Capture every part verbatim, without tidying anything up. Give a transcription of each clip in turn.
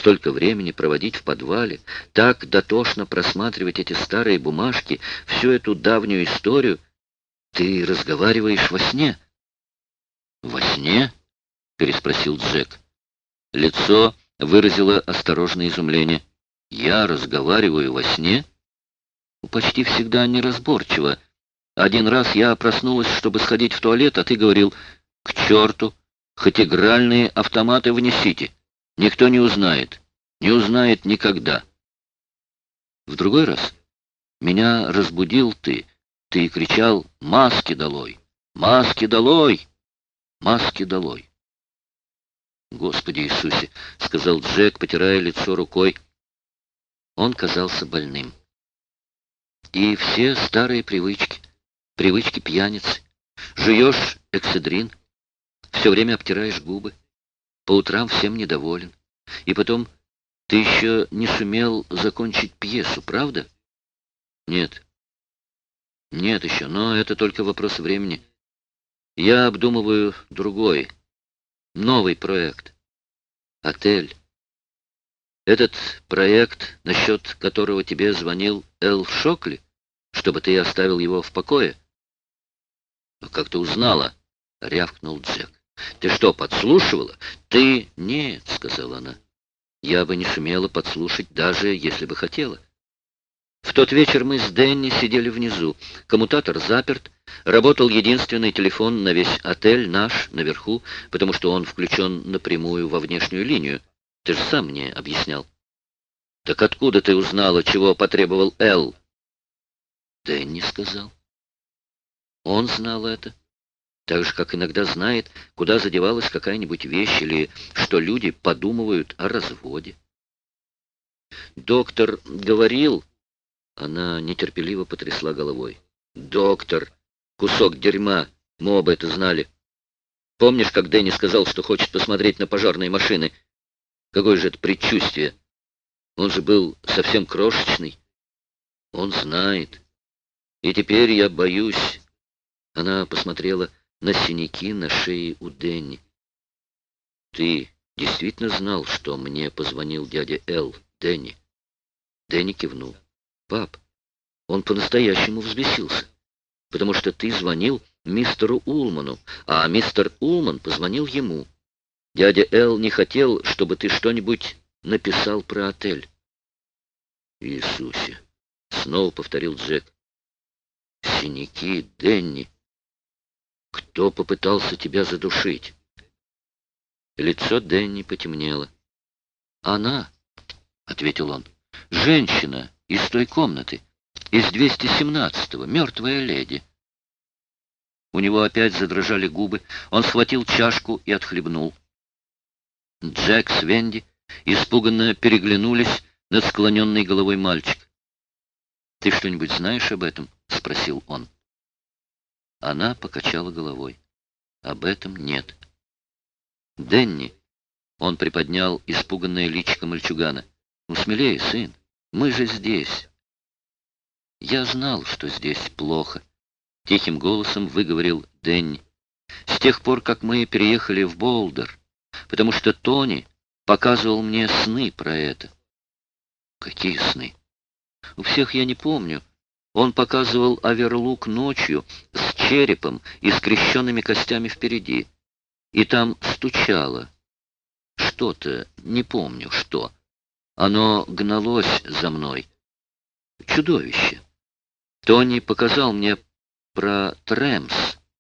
столько времени проводить в подвале, так дотошно просматривать эти старые бумажки, всю эту давнюю историю. Ты разговариваешь во сне?» «Во сне?» — переспросил Джек. Лицо выразило осторожное изумление. «Я разговариваю во сне?» «Почти всегда неразборчиво. Один раз я проснулась, чтобы сходить в туалет, а ты говорил: «К черту! Хоть игральные автоматы внесите. Никто не узнает. Не узнает никогда». В другой раз меня разбудил ты. Ты кричал: «Маски долой! Маски долой! Маски долой!» «Господи Иисусе!» — сказал Джек, потирая лицо рукой. Он казался больным. «И все старые привычки, привычки пьяницы. Жуешь экседрин, все время обтираешь губы, по утрам всем недоволен. И потом, ты еще не сумел закончить пьесу, правда?» «Нет. Нет еще, но это только вопрос времени. Я обдумываю другой, новый проект. Отель. Этот проект, насчет которого тебе звонил Эл Шокли, чтобы ты оставил его в покое». «Но как ты узнала?» — рявкнул Джек. «Ты что, подслушивала?» «Ты...» «Нет», — сказала она. «Я бы не сумела подслушать, даже если бы хотела. В тот вечер мы с Дэнни сидели внизу. Коммутатор заперт. Работал единственный телефон на весь отель, наш, наверху, потому что он включен напрямую во внешнюю линию. Ты же сам мне объяснял». «Так откуда ты узнала, чего потребовал Эл?» «Дэнни сказал». Он знал это. Так же, как иногда знает, куда задевалась какая-нибудь вещь или что люди подумывают о разводе. «Доктор говорил...» Она нетерпеливо потрясла головой. «Доктор! Кусок дерьма! Мы оба это знали. Помнишь, как Дэнни сказал, что хочет посмотреть на пожарные машины? Какое же это предчувствие! Он же был совсем крошечный. Он знает. И теперь я боюсь...» Она посмотрела на синяки на шее у Дэнни. «Ты действительно знал, что мне позвонил дядя Эл, Дэнни?» Дэнни кивнул. «Пап, он по-настоящему взбесился, потому что ты звонил мистеру Улману, а мистер Улман позвонил ему. Дядя Эл не хотел, чтобы ты что-нибудь написал про отель». «Иисусе!» — снова повторил Джек. «Синяки, Дэнни! Кто попытался тебя задушить?» Лицо Дэнни потемнело. «Она», — ответил он, — «женщина из той комнаты, из двести семнадцатого, мертвая леди». У него опять задрожали губы. Он схватил чашку и отхлебнул. Джек с Венди испуганно переглянулись над склоненной головой мальчик. «Ты что-нибудь знаешь об этом?» — спросил он. Она покачала головой. «Об этом нет». «Дэнни!» — он приподнял испуганное личико мальчугана. «Ну, смелее, сын, мы же здесь». «Я знал, что здесь плохо», — тихим голосом выговорил Дэнни. «С тех пор, как мы переехали в Болдер, потому что Тони показывал мне сны про это». «Какие сны?» «У всех я не помню. Он показывал оверлук ночью с черепом и скрещенными костями впереди. И там стучало. Что-то, не помню что. Оно гналось за мной. Чудовище. Тони показал мне про Трэмс».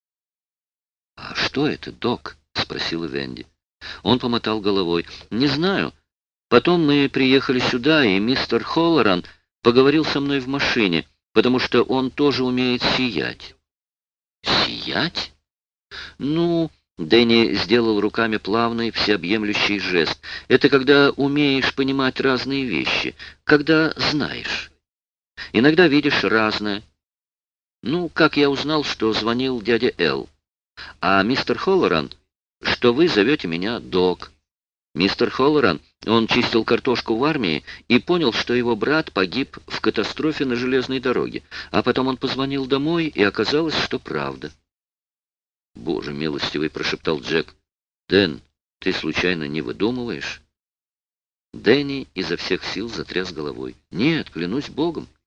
«А что это, док?» — спросила Венди. Он помотал головой. «Не знаю. Потом мы приехали сюда, и мистер Холлоран поговорил со мной в машине, потому что он тоже умеет сиять». «Сиять?» «Ну...» — Дэнни сделал руками плавный, всеобъемлющий жест. «Это когда умеешь понимать разные вещи, когда знаешь. Иногда видишь разное. Ну, как я узнал, что звонил дядя Эл. А мистер Холлоран, что вы зовете меня Док. Мистер Холлоран, он чистил картошку в армии и понял, что его брат погиб в катастрофе на железной дороге. А потом он позвонил домой, и оказалось, что правда». «Боже милостивый!» — прошептал Джек. «Дэн, ты случайно не выдумываешь?» Дэнни изо всех сил затряс головой. «Нет, клянусь Богом.